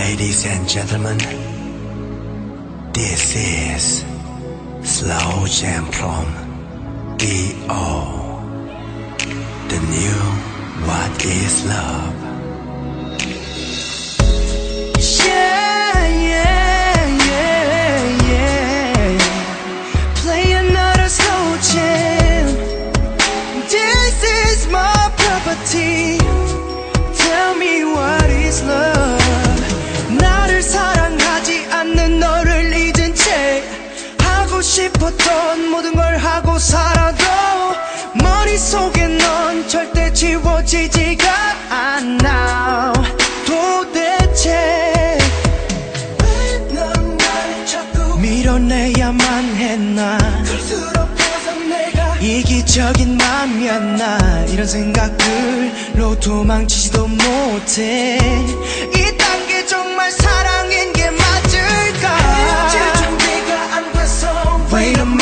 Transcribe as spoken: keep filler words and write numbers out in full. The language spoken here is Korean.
Ladies and gentlemen, this is Slow Jam from D O, the new What is Love. Yeah, yeah, yeah, yeah. Play another slow jam. This is my property. Tell me what is love. 나를 사랑하지 않는 너를 잊은 채 하고 싶었던 모든 걸 하고 살아도 머릿속에 넌 절대 지워지지가 않아. 도대체 왜 넌 나를 자꾸 밀어내야만 했나. 그럴수록 계속 내가 이기적인 맘이었나. 이런 생각들로 도망치지도 못해. 이딴 게 정말 사랑인 게 맞을까. 이제 준비가 안 돼서 Wait a minute.